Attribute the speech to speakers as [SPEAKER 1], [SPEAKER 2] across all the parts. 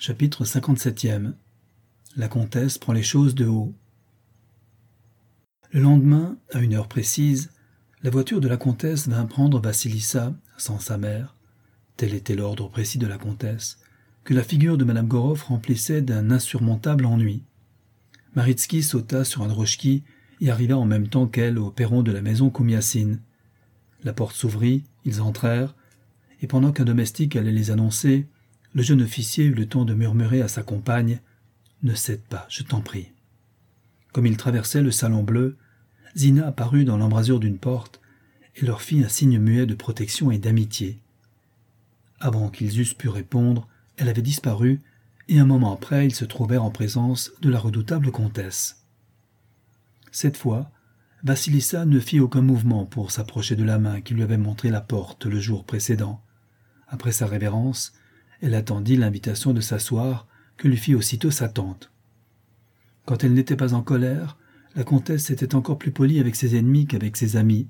[SPEAKER 1] Chapitre 57e. La comtesse prend les choses de haut. Le lendemain, à une heure précise, la voiture de la comtesse vint prendre Vassilissa, sans sa mère. Tel était l'ordre précis de la comtesse, que la figure de Madame Goroff remplissait d'un insurmontable ennui. Maritsky sauta sur un drochki et arriva en même temps qu'elle au perron de la maison Koumiassine. La porte s'ouvrit, ils entrèrent, et pendant qu'un domestique allait les annoncer, le jeune officier eut le temps de murmurer à sa compagne « Ne cède pas, je t'en prie ». Comme ils traversaient le salon bleu, Zina apparut dans l'embrasure d'une porte et leur fit un signe muet de protection et d'amitié. Avant qu'ils eussent pu répondre, elle avait disparu, et un moment après, ils se trouvèrent en présence de la redoutable comtesse. Cette fois, Vassilissa ne fit aucun mouvement pour s'approcher de la main qui lui avait montré la porte le jour précédent. Après sa révérence, elle attendit l'invitation de s'asseoir que lui fit aussitôt sa tante. Quand elle n'était pas en colère, la comtesse était encore plus polie avec ses ennemis qu'avec ses amis.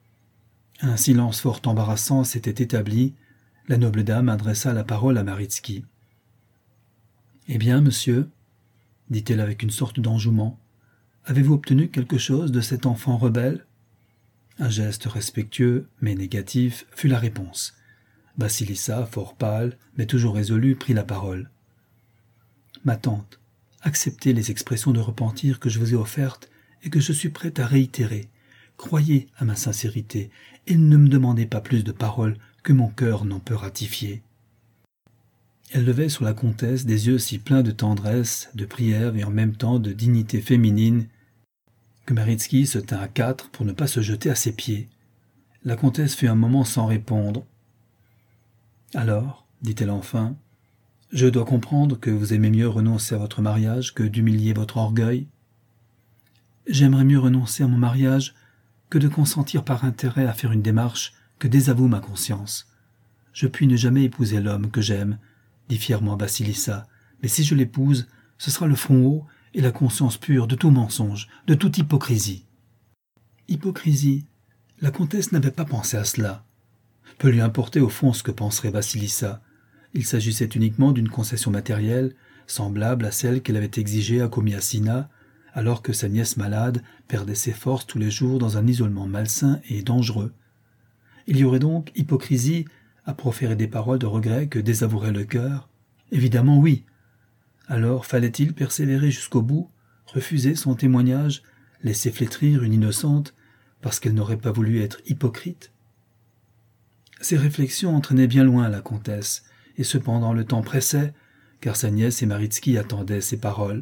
[SPEAKER 1] Un silence fort embarrassant s'était établi. La noble dame adressa la parole à Maritsky. « Eh bien, monsieur, dit-elle avec une sorte d'enjouement, avez-vous obtenu quelque chose de cet enfant rebelle ?» Un geste respectueux, mais négatif, fut la réponse. Vassilissa, fort pâle, mais toujours résolue, prit la parole. « Ma tante, acceptez les expressions de repentir que je vous ai offertes et que je suis prête à réitérer. Croyez à ma sincérité et ne me demandez pas plus de paroles que mon cœur n'en peut ratifier. » Elle levait sur la comtesse des yeux si pleins de tendresse, de prière et en même temps de dignité féminine que Maritsky se tint à quatre pour ne pas se jeter à ses pieds. La comtesse fut un moment sans répondre. « Alors, dit-elle enfin, je dois comprendre que vous aimez mieux renoncer à votre mariage que d'humilier votre orgueil. »« J'aimerais mieux renoncer à mon mariage que de consentir par intérêt à faire une démarche que désavoue ma conscience. Je puis ne jamais épouser l'homme que j'aime, dit fièrement Vassilissa, mais si je l'épouse, ce sera le front haut et la conscience pure de tout mensonge, de toute hypocrisie. » Hypocrisie, la comtesse n'avait pas pensé à cela. Peu lui importait au fond ce que penserait Vassilissa. Il s'agissait uniquement d'une concession matérielle, semblable à celle qu'elle avait exigée à Koumiassina, alors que sa nièce malade perdait ses forces tous les jours dans un isolement malsain et dangereux. Il y aurait donc hypocrisie à proférer des paroles de regret que désavouerait le cœur? Évidemment oui. Alors fallait-il persévérer jusqu'au bout, refuser son témoignage, laisser flétrir une innocente, parce qu'elle n'aurait pas voulu être hypocrite? Ces réflexions entraînaient bien loin la comtesse, et cependant le temps pressait, car sa nièce et Maritsky attendaient ses paroles.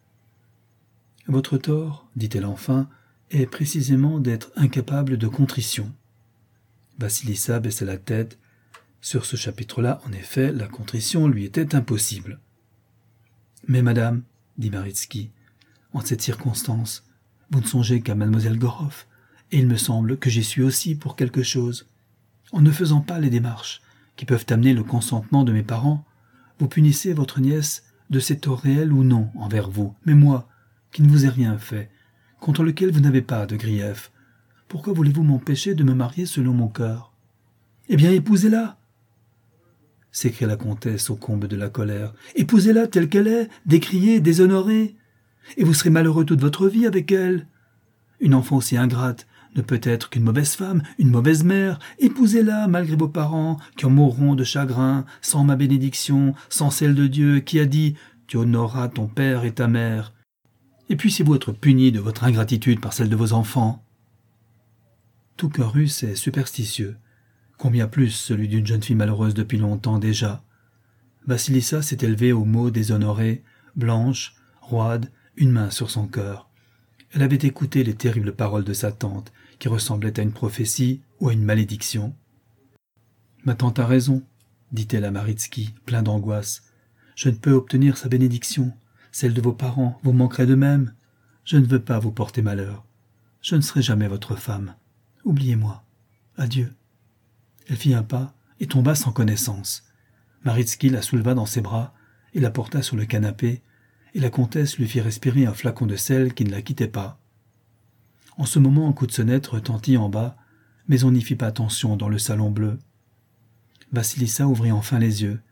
[SPEAKER 1] « Votre tort, dit-elle enfin, est précisément d'être incapable de contrition. » Vassilissa baissa la tête. Sur ce chapitre-là, en effet, la contrition lui était impossible. « Mais madame, dit Maritsky, en cette circonstance, vous ne songez qu'à mademoiselle Goroff, et il me semble que j'y suis aussi pour quelque chose. En ne faisant pas les démarches qui peuvent amener le consentement de mes parents, vous punissez votre nièce de ses torts réels ou non envers vous, mais moi, qui ne vous ai rien fait, contre lequel vous n'avez pas de grief. Pourquoi voulez-vous m'empêcher de me marier selon mon cœur? Eh bien, épousez-la » s'écria la comtesse au comble de la colère. « Épousez-la telle qu'elle est, décriée, déshonorée, et vous serez malheureux toute votre vie avec elle. Une enfant aussi ingrate ne peut être qu'une mauvaise femme, une mauvaise mère. Épousez-la malgré vos parents, qui en mourront de chagrin, sans ma bénédiction, sans celle de Dieu, qui a dit « Tu honoreras ton père et ta mère ». Et puissiez-vous être puni de votre ingratitude par celle de vos enfants. » Tout cœur russe est superstitieux, combien plus celui d'une jeune fille malheureuse depuis longtemps déjà. Vassilissa s'est élevée aux mots déshonorés, blanche, roide, une main sur son cœur. Elle avait écouté les terribles paroles de sa tante, qui ressemblaient à une prophétie ou à une malédiction. « Ma tante a raison, dit-elle à Maritsky, plein d'angoisse. Je ne peux obtenir sa bénédiction. Celle de vos parents vous manquerait de même. Je ne veux pas vous porter malheur. Je ne serai jamais votre femme. Oubliez-moi. Adieu. » Elle fit un pas et tomba sans connaissance. Maritsky la souleva dans ses bras et la porta sur le canapé, et la comtesse lui fit respirer un flacon de sel qui ne la quittait pas. En ce moment, un coup de sonnette retentit en bas, mais on n'y fit pas attention dans le salon bleu. Vassilissa ouvrit enfin les yeux.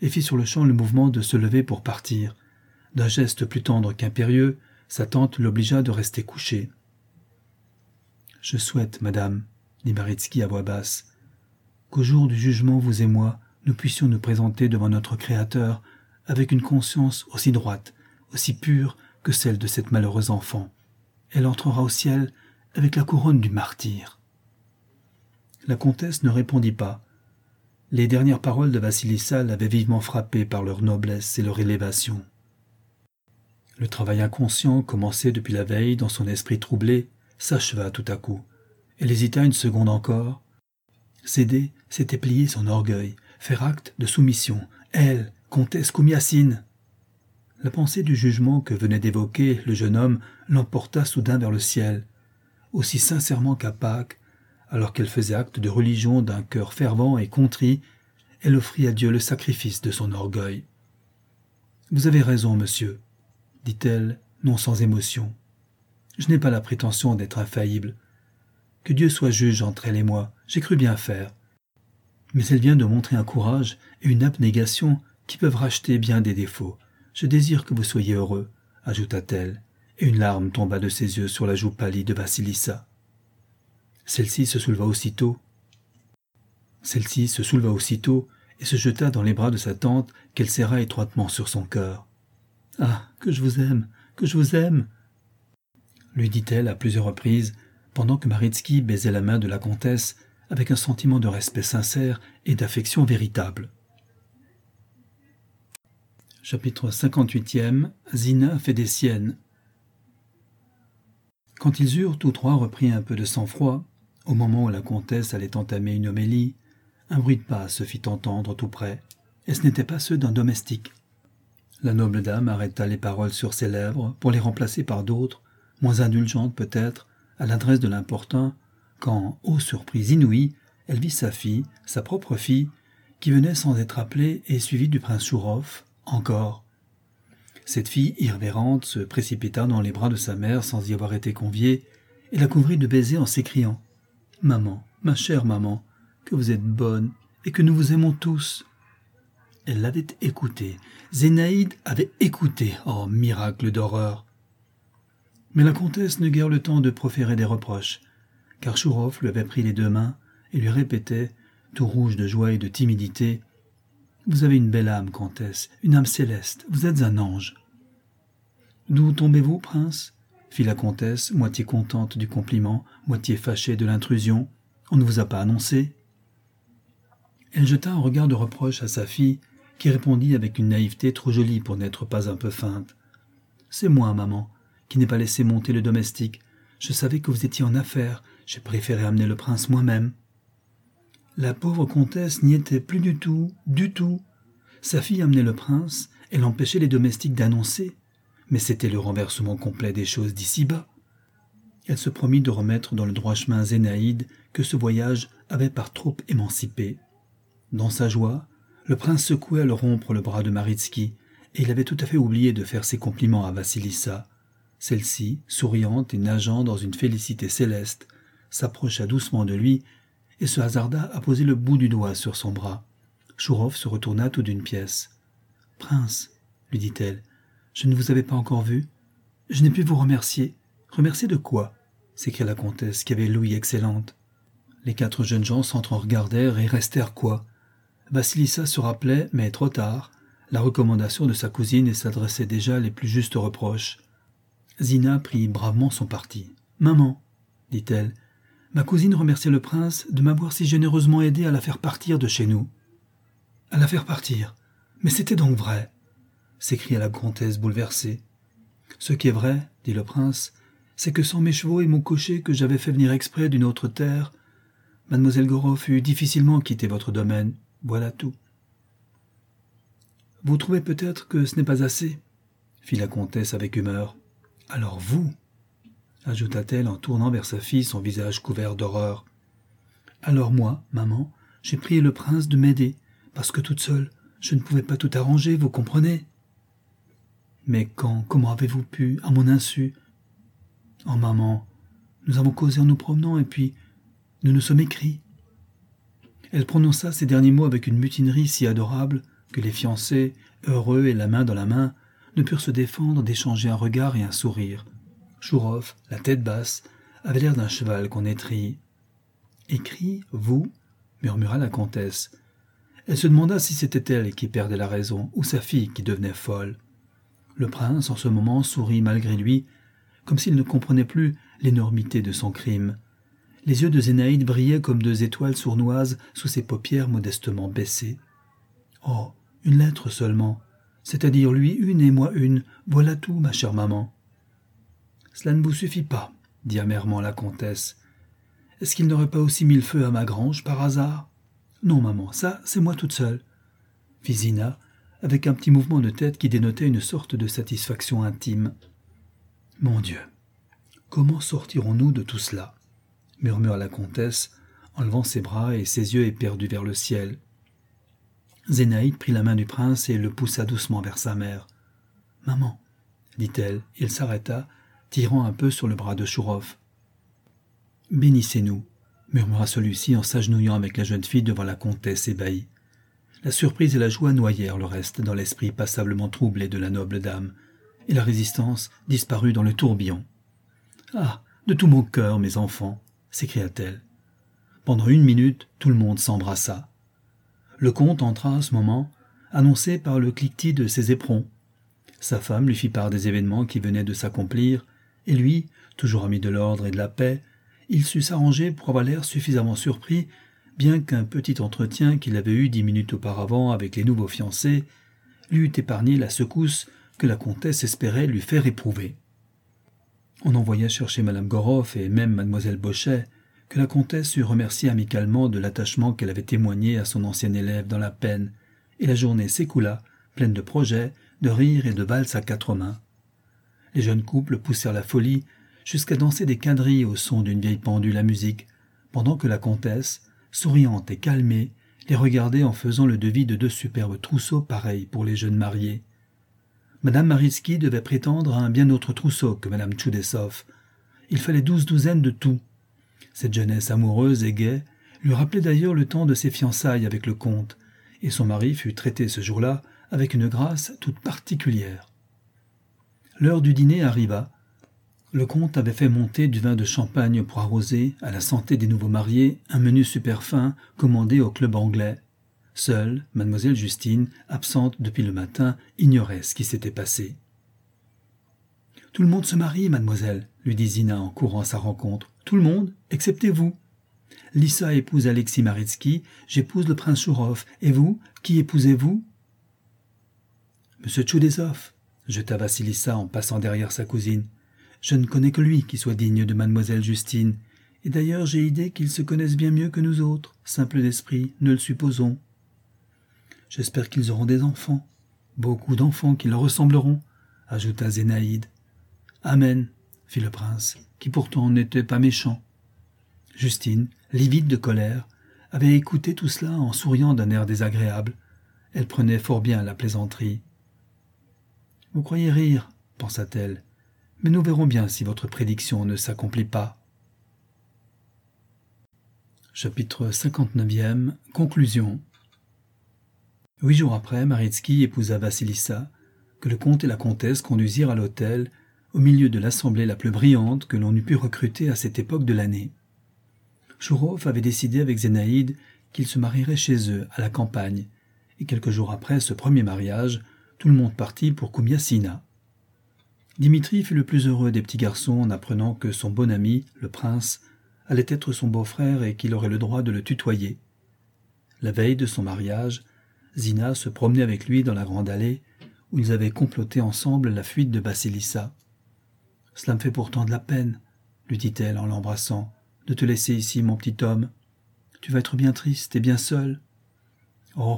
[SPEAKER 1] et fit sur-le-champ le mouvement de se lever pour partir. D'un geste plus tendre qu'impérieux, sa tante l'obligea de rester couchée. « Je souhaite, madame, dit Maritsky à voix basse, qu'au jour du jugement, vous et moi, nous puissions nous présenter devant notre Créateur avec une conscience aussi droite, aussi pure que celle de cette malheureuse enfant. Elle entrera au ciel avec la couronne du martyr. » La comtesse ne répondit pas. Les dernières paroles de Vassilissa l'avaient vivement frappée par leur noblesse et leur élévation. Le travail inconscient, commencé depuis la veille dans son esprit troublé, s'acheva tout à coup. Elle hésita une seconde encore. Céder, c'était plier son orgueil, faire acte de soumission. Elle, comtesse Komiassine. La pensée du jugement que venait d'évoquer le jeune homme l'emporta soudain vers le ciel, aussi sincèrement qu'à Pâques, alors qu'elle faisait acte de religion d'un cœur fervent et contrit, elle offrit à Dieu le sacrifice de son orgueil. « Vous avez raison, monsieur, » dit-elle, non sans émotion. « Je n'ai pas la prétention d'être infaillible. Que Dieu soit juge entre elle et moi, j'ai cru bien faire. Mais elle vient de montrer un courage et une abnégation qui peuvent racheter bien des défauts. Je désire que vous soyez heureux, » ajouta-t-elle, et une larme tomba de ses yeux sur la joue pâlie de Vassilissa. Celle-ci se souleva aussitôt et se jeta dans les bras de sa tante qu'elle serra étroitement sur son cœur. « Ah, que je vous aime, que je vous aime !» lui dit-elle à plusieurs reprises, pendant que Maritsky baisait la main de la comtesse avec un sentiment de respect sincère et d'affection véritable. Chapitre 58e. Zina fait des siennes. Quand ils eurent tous trois repris un peu de sang-froid, au moment où la comtesse allait entamer une homélie, un bruit de pas se fit entendre tout près, et ce n'était pas ceux d'un domestique. La noble dame arrêta les paroles sur ses lèvres pour les remplacer par d'autres, moins indulgentes peut-être, à l'adresse de l'importun, quand, ô surprise inouïe, elle vit sa fille, sa propre fille, qui venait sans être appelée et suivie du prince Chourov, encore. Cette fille irrévérente se précipita dans les bras de sa mère sans y avoir été conviée et la couvrit de baisers en s'écriant « Maman, ma chère maman, que vous êtes bonne et que nous vous aimons tous !» Elle l'avait écouté. Zénaïde avait écouté. Oh, miracle d'horreur! Mais la comtesse n'eut guère le temps de proférer des reproches, car Chourov lui avait pris les deux mains et lui répétait, tout rouge de joie et de timidité, « Vous avez une belle âme, comtesse, une âme céleste, vous êtes un ange. »« D'où tombez-vous, prince ?» fit la comtesse, moitié contente du compliment, moitié fâchée de l'intrusion. « On ne vous a pas annoncé ?» Elle jeta un regard de reproche à sa fille, qui répondit avec une naïveté trop jolie pour n'être pas un peu feinte. « C'est moi, maman, qui n'ai pas laissé monter le domestique. Je savais que vous étiez en affaires, j'ai préféré amener le prince moi-même. » La pauvre comtesse n'y était plus du tout, du tout. Sa fille amenait le prince, elle empêchait les domestiques d'annoncer, mais c'était le renversement complet des choses d'ici-bas. Elle se promit de remettre dans le droit chemin Zénaïde que ce voyage avait par trop émancipé. Dans sa joie, le prince secouait à le rompre le bras de Maritsky, et il avait tout à fait oublié de faire ses compliments à Vassilissa. Celle-ci, souriante et nageant dans une félicité céleste, s'approcha doucement de lui et se hasarda à poser le bout du doigt sur son bras. Chourov se retourna tout d'une pièce. « Prince, lui dit-elle, je ne vous avais pas encore vu. Je n'ai pu vous remercier. »« Remercier de quoi ?» s'écria la comtesse, qui avait l'ouïe excellente. Les quatre jeunes gens s'entre-regardèrent et restèrent quoi. Vassilissa se rappelait, mais trop tard, la recommandation de sa cousine et s'adressait déjà les plus justes reproches. Zina prit bravement son parti. « Maman, dit-elle, ma cousine remerciait le prince de m'avoir si généreusement aidé à la faire partir de chez nous. »« À la faire partir? Mais c'était donc vrai !» s'écria la comtesse bouleversée. « Ce qui est vrai, dit le prince, c'est que sans mes chevaux et mon cocher que j'avais fait venir exprès d'une autre terre, mademoiselle Goroff eût difficilement quitté votre domaine. Voilà tout. »« Vous trouvez peut-être que ce n'est pas assez ?» fit la comtesse avec humeur. « Alors vous !» ajouta-t-elle en tournant vers sa fille son visage couvert d'horreur. « Alors moi, maman, j'ai prié le prince de m'aider, parce que toute seule, je ne pouvais pas tout arranger, vous comprenez ? Mais comment avez-vous pu, à mon insu ? Oh maman, nous avons causé en nous promenant et puis nous nous sommes écrits. » Elle prononça ces derniers mots avec une mutinerie si adorable que les fiancés, heureux et la main dans la main, ne purent se défendre d'échanger un regard et un sourire. Chourov, la tête basse, avait l'air d'un cheval qu'on étrille. « Écrit, vous ?» murmura la comtesse. Elle se demanda si c'était elle qui perdait la raison ou sa fille qui devenait folle. Le prince, en ce moment, sourit malgré lui, comme s'il ne comprenait plus l'énormité de son crime. Les yeux de Zénaïde brillaient comme deux étoiles sournoises sous ses paupières modestement baissées. « Oh, une lettre seulement, c'est-à-dire lui une et moi une, voilà tout, ma chère maman. »« Cela ne vous suffit pas, » dit amèrement la comtesse. « Est-ce qu'il n'aurait pas aussi mis le feu à ma grange, par hasard ?»« Non, maman, ça, c'est moi toute seule. » fit Zina, avec un petit mouvement de tête qui dénotait une sorte de satisfaction intime. « Mon Dieu, comment sortirons-nous de tout cela ?» murmura la comtesse, en levant ses bras et ses yeux éperdus vers le ciel. Zénaïde prit la main du prince et le poussa doucement vers sa mère. « Maman, » dit-elle, il s'arrêta, tirant un peu sur le bras de Chourov. « Bénissez-nous, » murmura celui-ci en s'agenouillant avec la jeune fille devant la comtesse ébahie. La surprise et la joie noyèrent le reste dans l'esprit passablement troublé de la noble dame, et la résistance disparut dans le tourbillon. « Ah, de tout mon cœur, mes enfants !» s'écria-t-elle. Pendant 1 minute, tout le monde s'embrassa. Le comte entra à ce moment, annoncé par le cliquetis de ses éperons. Sa femme lui fit part des événements qui venaient de s'accomplir, et lui, toujours ami de l'ordre et de la paix, il sut s'arranger pour avoir l'air suffisamment surpris, bien qu'un petit entretien qu'il avait eu 10 minutes auparavant avec les nouveaux fiancés lui eût épargné la secousse que la comtesse espérait lui faire éprouver. On envoya chercher madame Goroff et même mademoiselle Bochet, que la comtesse eut remercié amicalement de l'attachement qu'elle avait témoigné à son ancien élève dans la peine, et la journée s'écoula, pleine de projets, de rires et de valses à 4 mains. Les jeunes couples poussèrent la folie jusqu'à danser des quadrilles au son d'une vieille pendule à musique, pendant que la comtesse, souriante et calmée, les regardait en faisant le devis de 2 superbes trousseaux pareils pour les jeunes mariés. Madame Maritsky devait prétendre à un bien autre trousseau que madame Tchoudessov. Il fallait 12 douzaines de tout. Cette jeunesse amoureuse et gaie lui rappelait d'ailleurs le temps de ses fiançailles avec le comte, et son mari fut traité ce jour-là avec une grâce toute particulière. L'heure du dîner arriva. Le comte avait fait monter du vin de champagne pour arroser, à la santé des nouveaux mariés, un menu super fin commandé au club anglais. Seule, mademoiselle Justine, absente depuis le matin, ignorait ce qui s'était passé. « Tout le monde se marie, mademoiselle, » lui dit Zina en courant à sa rencontre. « Tout le monde, excepté vous. Lissa épouse Alexis Maritsky, j'épouse le prince Chourov. Et vous, qui épousez-vous ?»« Monsieur Tchoudessov, » jeta Vassilissa en passant derrière sa cousine. « Je ne connais que lui qui soit digne de mademoiselle Justine. Et d'ailleurs j'ai idée qu'ils se connaissent bien mieux que nous autres, simples d'esprit, ne le supposons. J'espère qu'ils auront des enfants, beaucoup d'enfants qui leur ressembleront, » ajouta Zénaïde. « Amen, » fit le prince, qui pourtant n'était pas méchant. Justine, livide de colère, avait écouté tout cela en souriant d'un air désagréable. Elle prenait fort bien la plaisanterie. « Vous croyez rire, » pensa-t-elle, « mais nous verrons bien si votre prédiction ne s'accomplit pas. » Chapitre 59e. Conclusion. 8 jours après, Maritsky épousa Vassilissa, que le comte et la comtesse conduisirent à l'hôtel, au milieu de l'assemblée la plus brillante que l'on eût pu recruter à cette époque de l'année. Chourov avait décidé avec Zénaïde qu'ils se marieraient chez eux, à la campagne, et quelques jours après ce premier mariage, tout le monde partit pour Komiassina. Dimitri fut le plus heureux des petits garçons en apprenant que son bon ami, le prince, allait être son beau-frère et qu'il aurait le droit de le tutoyer. La veille de son mariage, Zina se promenait avec lui dans la grande allée où ils avaient comploté ensemble la fuite de Vassilissa. « Cela me fait pourtant de la peine, » lui dit-elle en l'embrassant, « de te laisser ici, mon petit homme. Tu vas être bien triste et bien seul. »« Oh, »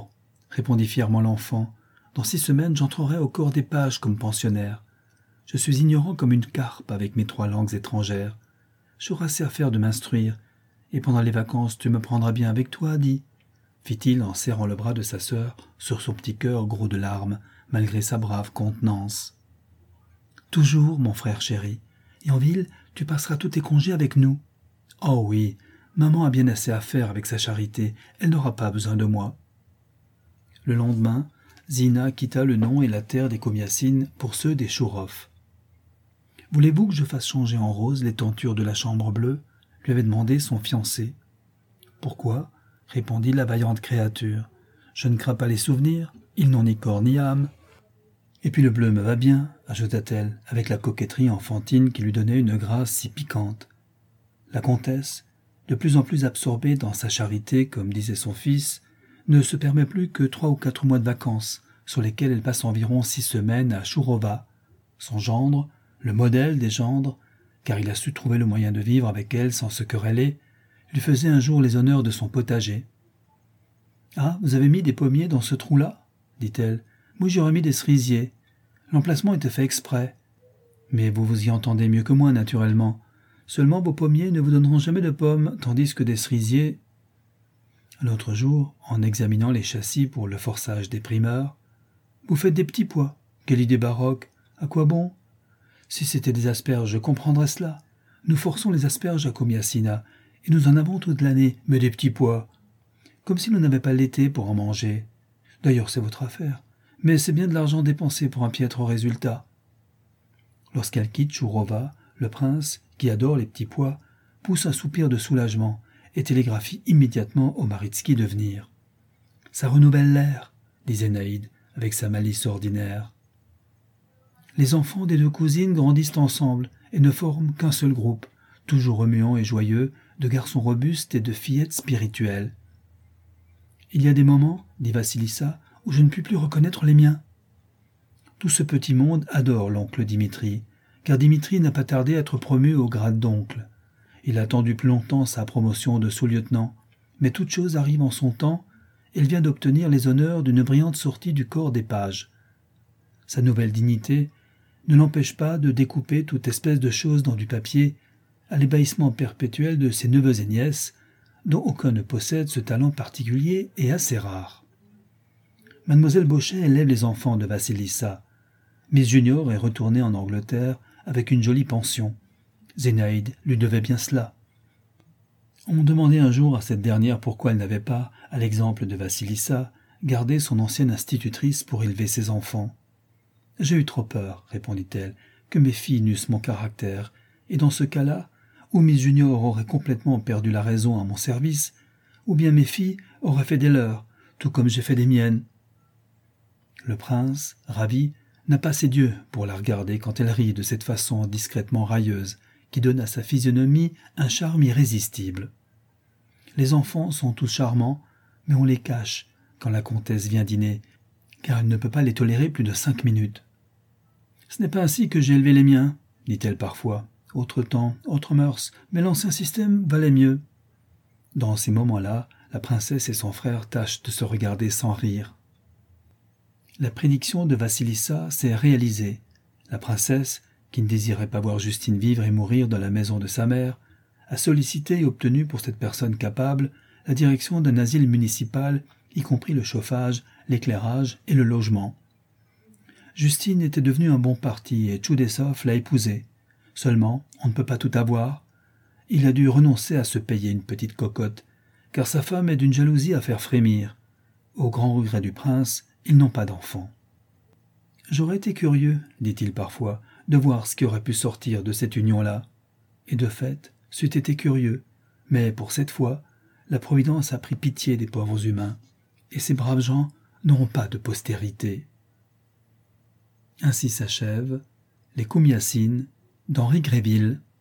[SPEAKER 1] répondit fièrement l'enfant, « dans 6 semaines j'entrerai au corps des pages comme pensionnaire. Je suis ignorant comme une carpe avec mes 3 langues étrangères. J'aurai assez à faire de m'instruire, et pendant les vacances tu me prendras bien avec toi, dis, fit-il en serrant le bras de sa sœur sur son petit cœur gros de larmes, malgré sa brave contenance. « Toujours, mon frère chéri, et en ville, tu passeras tous tes congés avec nous. Oh oui, maman a bien assez à faire avec sa charité, elle n'aura pas besoin de moi. » Le lendemain, Zina quitta le nom et la terre des Komiassines pour ceux des Chourov. « Voulez-vous que je fasse changer en rose les tentures de la chambre bleue ?» lui avait demandé son fiancé. « Pourquoi ?» répondit la vaillante créature. « Je ne crains pas les souvenirs, ils n'ont ni corps ni âme. » « Et puis le bleu me va bien, » ajouta-t-elle, avec la coquetterie enfantine qui lui donnait une grâce si piquante. La comtesse, de plus en plus absorbée dans sa charité, comme disait son fils, ne se permet plus que 3 ou 4 mois de vacances, sur lesquels elle passe environ 6 semaines à Chourova. Son gendre, le modèle des gendres, car il a su trouver le moyen de vivre avec elle sans se quereller, lui faisait un jour les honneurs de son potager. « Ah, vous avez mis des pommiers dans ce trou-là » dit-elle. « Moi, j'aurais mis des cerisiers. L'emplacement était fait exprès. Mais vous vous y entendez mieux que moi, naturellement. Seulement, vos pommiers ne vous donneront jamais de pommes, tandis que des cerisiers... » L'autre jour, en examinant les châssis pour le forçage des primeurs, « Vous faites des petits pois. Quelle idée baroque. À quoi bon ? Si c'était des asperges, je comprendrais cela. Nous forçons les asperges à Komiassina, et nous en avons toute l'année, mais des petits pois. Comme si l'on n'avait pas l'été pour en manger. D'ailleurs, c'est votre affaire. Mais c'est bien de l'argent dépensé pour un piètre résultat. » Lorsqu'elle quitte Chourova, le prince, qui adore les petits pois, pousse un soupir de soulagement et télégraphie immédiatement au Maritski de venir. « Ça renouvelle l'air, » dit Zénaïde, avec sa malice ordinaire. Les enfants des 2 cousines grandissent ensemble et ne forment qu'un seul groupe, toujours remuant et joyeux, de garçons robustes et de fillettes spirituelles. « Il y a des moments, dit Vassilissa, où je ne puis plus reconnaître les miens. » Tout ce petit monde adore l'oncle Dimitri, car Dimitri n'a pas tardé à être promu au grade d'oncle. Il a attendu plus longtemps sa promotion de sous-lieutenant, mais toute chose arrive en son temps, et il vient d'obtenir les honneurs d'une brillante sortie du corps des pages. Sa nouvelle dignité ne l'empêche pas de découper toute espèce de choses dans du papier, à l'ébahissement perpétuel de ses neveux et nièces, dont aucun ne possède ce talent particulier et assez rare. Mademoiselle Bauchet élève les enfants de Vassilissa. Miss Junior est retournée en Angleterre avec une jolie pension. Zénaïde lui devait bien cela. On demandait un jour à cette dernière pourquoi elle n'avait pas, à l'exemple de Vassilissa, gardé son ancienne institutrice pour élever ses enfants. « J'ai eu trop peur, » répondit-elle, « que mes filles n'eussent mon caractère, et dans ce cas-là, ou Miss Junior aurait complètement perdu la raison à mon service, ou bien mes filles auraient fait des leurs, tout comme j'ai fait des miennes. » Le prince, ravi, n'a pas ses dieux pour la regarder quand elle rit de cette façon discrètement railleuse, qui donne à sa physionomie un charme irrésistible. Les enfants sont tous charmants, mais on les cache quand la comtesse vient dîner, car elle ne peut pas les tolérer plus de 5 minutes. « Ce n'est pas ainsi que j'ai élevé les miens, » dit-elle parfois. « Autre temps, autre mœurs, mais l'ancien système valait mieux. » Dans ces moments-là, la princesse et son frère tâchent de se regarder sans rire. La prédiction de Vassilissa s'est réalisée. La princesse, qui ne désirait pas voir Justine vivre et mourir dans la maison de sa mère, a sollicité et obtenu pour cette personne capable la direction d'un asile municipal, y compris le chauffage, l'éclairage et le logement. Justine était devenue un bon parti et Tchoudessov l'a épousée. Seulement, on ne peut pas tout avoir. Il a dû renoncer à se payer une petite cocotte, car sa femme est d'une jalousie à faire frémir. Au grand regret du prince, ils n'ont pas d'enfants. « J'aurais été curieux, dit-il parfois, de voir ce qui aurait pu sortir de cette union-là. Et de fait, c'eût été curieux, mais pour cette fois, la Providence a pris pitié des pauvres humains, et ces braves gens n'auront pas de postérité. » Ainsi s'achève Les Komiassines d'Henri Gréville.